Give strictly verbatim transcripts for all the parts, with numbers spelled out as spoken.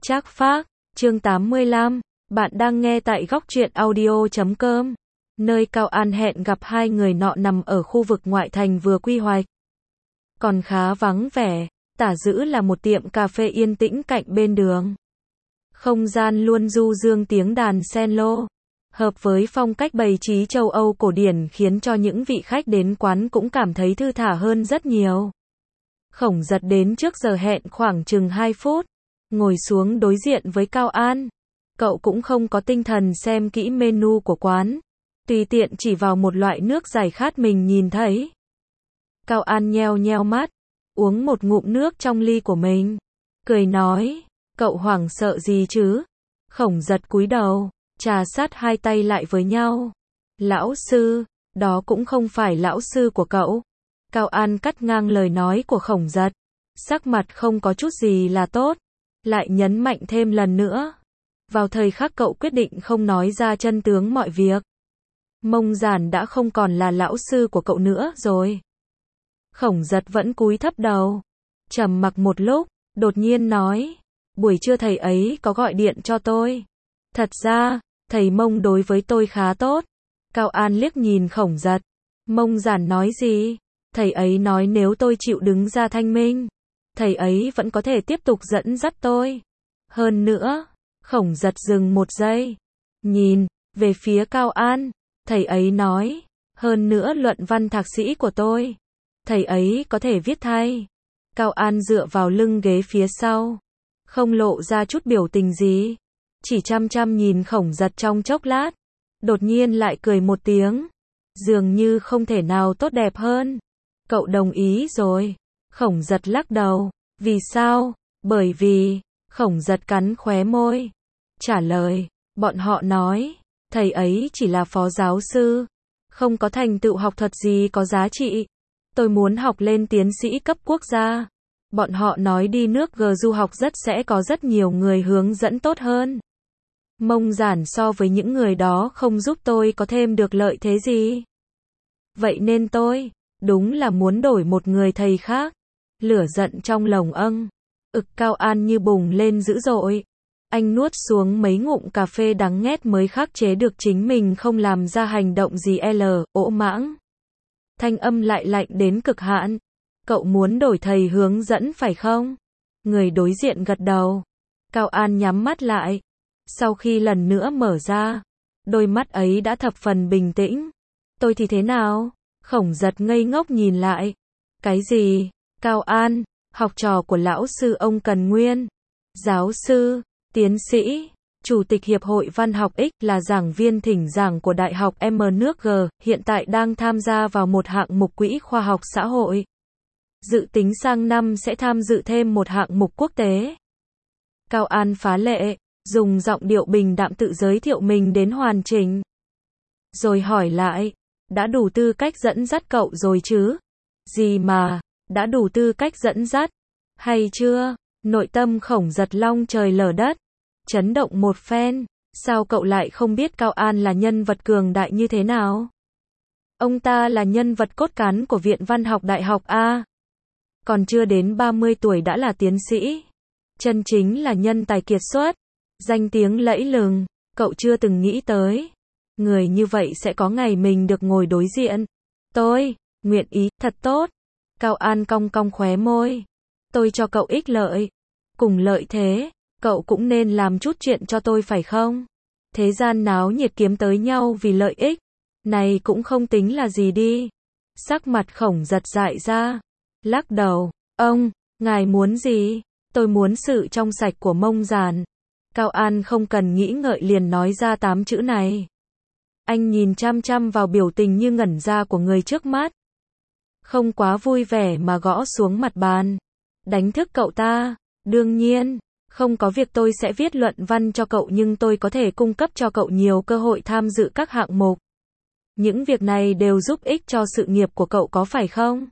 Trác Phác, chương tám mươi lăm, bạn đang nghe tại góc truyện audio chấm com, nơi Cao An hẹn gặp hai người nọ nằm ở khu vực ngoại thành vừa quy hoạch. Còn khá vắng vẻ, tả dữ là một tiệm cà phê yên tĩnh cạnh bên đường. Không gian luôn du dương tiếng đàn cello, hợp với phong cách bày trí châu Âu cổ điển khiến cho những vị khách đến quán cũng cảm thấy thư thả hơn rất nhiều. Khổng Giật đến trước giờ hẹn khoảng chừng hai phút, ngồi xuống đối diện với Cao An. Cậu cũng không có tinh thần xem kỹ menu của quán, tùy tiện chỉ vào một loại nước giải khát mình nhìn thấy. Cao An nheo nheo mắt, uống một ngụm nước trong ly của mình, cười nói, cậu hoảng sợ gì chứ? Khổng Giật cúi đầu, trà sát hai tay lại với nhau. Lão sư, đó cũng không phải lão sư của cậu. Cao An cắt ngang lời nói của Khổng Giật, sắc mặt không có chút gì là tốt, lại nhấn mạnh thêm lần nữa. Vào thời khắc cậu quyết định không nói ra chân tướng mọi việc, Mông Giản đã không còn là lão sư của cậu nữa rồi. Khổng Giật vẫn cúi thấp đầu, trầm mặc một lúc, đột nhiên nói, buổi trưa thầy ấy có gọi điện cho tôi. Thật ra, thầy Mông đối với tôi khá tốt. Cao An liếc nhìn Khổng Giật. Mông Giản nói gì? Thầy ấy nói nếu tôi chịu đứng ra thanh minh, thầy ấy vẫn có thể tiếp tục dẫn dắt tôi. Hơn nữa, Khổng Giật dừng một giây, nhìn về phía Cao An, thầy ấy nói, hơn nữa luận văn thạc sĩ của tôi, thầy ấy có thể viết thay. Cao An dựa vào lưng ghế phía sau, không lộ ra chút biểu tình gì, chỉ chăm chăm nhìn Khổng Giật trong chốc lát, đột nhiên lại cười một tiếng, dường như không thể nào tốt đẹp hơn. Cậu đồng ý rồi. Khổng Giật lắc đầu. Vì sao? Bởi vì, Khổng Giật cắn khóe môi, trả lời, bọn họ nói, thầy ấy chỉ là phó giáo sư, không có thành tựu học thuật gì có giá trị. Tôi muốn học lên tiến sĩ cấp quốc gia. Bọn họ nói đi nước G du học rất sẽ có rất nhiều người hướng dẫn tốt hơn. Mông Giản so với những người đó không giúp tôi có thêm được lợi thế gì. Vậy nên tôi, đúng là muốn đổi một người thầy khác. Lửa giận trong lồng âng, ực Cao An như bùng lên dữ dội. Anh nuốt xuống mấy ngụm cà phê đắng nghét mới khắc chế được chính mình không làm ra hành động gì l, ỗ mãng. Thanh âm lại lạnh đến cực hạn. Cậu muốn đổi thầy hướng dẫn phải không? Người đối diện gật đầu. Cao An nhắm mắt lại. Sau khi lần nữa mở ra, đôi mắt ấy đã thập phần bình tĩnh. Tôi thì thế nào? Khổng Giật ngây ngốc nhìn lại. Cái gì? Cao An, học trò của lão sư ông Cần Nguyên. Giáo sư, tiến sĩ, chủ tịch Hiệp hội Văn học X, là giảng viên thỉnh giảng của Đại học M nước G, hiện tại đang tham gia vào một hạng mục quỹ khoa học xã hội. Dự tính sang năm sẽ tham dự thêm một hạng mục quốc tế. Cao An phá lệ, dùng giọng điệu bình đạm tự giới thiệu mình đến hoàn chỉnh. Rồi hỏi lại, đã đủ tư cách dẫn dắt cậu rồi chứ? Gì mà, đã đủ tư cách dẫn dắt? Hay chưa? Nội tâm Khổng Giật long trời lở đất, chấn động một phen. Sao cậu lại không biết Cao An là nhân vật cường đại như thế nào? Ông ta là nhân vật cốt cán của Viện Văn học Đại học A. Còn chưa đến ba mươi tuổi đã là tiến sĩ. Chân chính là nhân tài kiệt xuất, danh tiếng lẫy lừng. Cậu chưa từng nghĩ tới, người như vậy sẽ có ngày mình được ngồi đối diện. Tôi, nguyện ý, thật tốt. Cao An cong cong khóe môi. Tôi cho cậu ích lợi. Cùng lợi thế, cậu cũng nên làm chút chuyện cho tôi phải không? Thế gian náo nhiệt kiếm tới nhau vì lợi ích, này cũng không tính là gì đi. Sắc mặt Khổng Giật dại ra, lắc đầu. Ông, ngài muốn gì? Tôi muốn sự trong sạch của Mông Giản. Cao An không cần nghĩ ngợi liền nói ra tám chữ này. Anh nhìn chăm chăm vào biểu tình như ngẩn ra của người trước mắt, không quá vui vẻ mà gõ xuống mặt bàn. Đánh thức cậu ta? Đương nhiên, không có việc tôi sẽ viết luận văn cho cậu, nhưng tôi có thể cung cấp cho cậu nhiều cơ hội tham dự các hạng mục. Những việc này đều giúp ích cho sự nghiệp của cậu có phải không?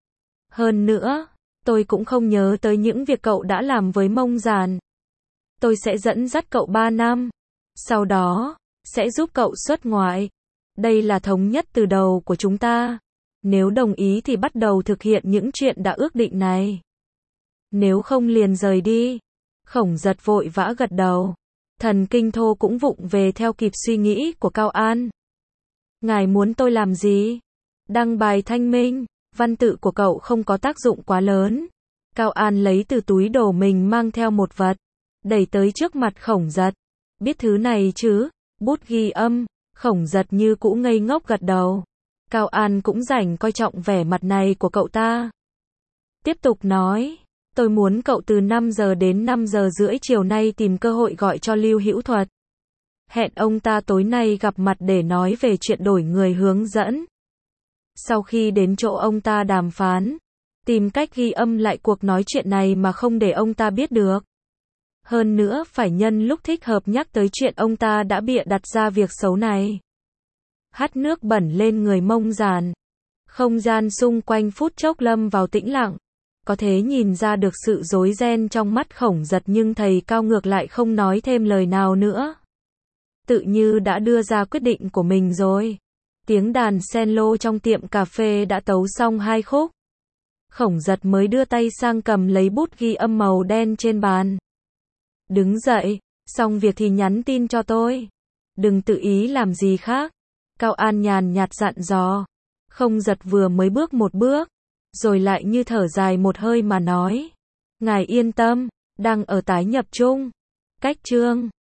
Hơn nữa, tôi cũng không nhớ tới những việc cậu đã làm với Mông Giản. Tôi sẽ dẫn dắt cậu ba năm. Sau đó, sẽ giúp cậu xuất ngoại. Đây là thống nhất từ đầu của chúng ta. Nếu đồng ý thì bắt đầu thực hiện những chuyện đã ước định này. Nếu không liền rời đi. Khổng Giật vội vã gật đầu. Thần kinh thô cũng vụng về theo kịp suy nghĩ của Cao An. Ngài muốn tôi làm gì? Đăng bài thanh minh, văn tự của cậu không có tác dụng quá lớn. Cao An lấy từ túi đồ mình mang theo một vật, đẩy tới trước mặt Khổng Giật. Biết thứ này chứ? Bút ghi âm. Khổng Giật như cũ ngây ngốc gật đầu. Cao An cũng rảnh coi trọng vẻ mặt này của cậu ta. Tiếp tục nói, tôi muốn cậu từ năm giờ đến năm giờ rưỡi chiều nay tìm cơ hội gọi cho Lưu Hữu Thuật. Hẹn ông ta tối nay gặp mặt để nói về chuyện đổi người hướng dẫn. Sau khi đến chỗ ông ta đàm phán, tìm cách ghi âm lại cuộc nói chuyện này mà không để ông ta biết được. Hơn nữa phải nhân lúc thích hợp nhắc tới chuyện ông ta đã bịa đặt ra việc xấu này. Hắt nước bẩn lên người Mông Giản. Không gian xung quanh phút chốc lâm vào tĩnh lặng. Có thể nhìn ra được sự rối ren trong mắt Khổng Giật, nhưng thầy Cao ngược lại không nói thêm lời nào nữa. Tự như đã đưa ra quyết định của mình rồi. Tiếng đàn cello trong tiệm cà phê đã tấu xong hai khúc. Khổng Giật mới đưa tay sang cầm lấy bút ghi âm màu đen trên bàn. Đứng dậy, xong việc thì nhắn tin cho tôi. Đừng tự ý làm gì khác. Cao An nhàn nhạt dặn dò. Không Giật vừa mới bước một bước, rồi lại như thở dài một hơi mà nói. Ngài yên tâm, đang ở tái nhập chung. Cách chương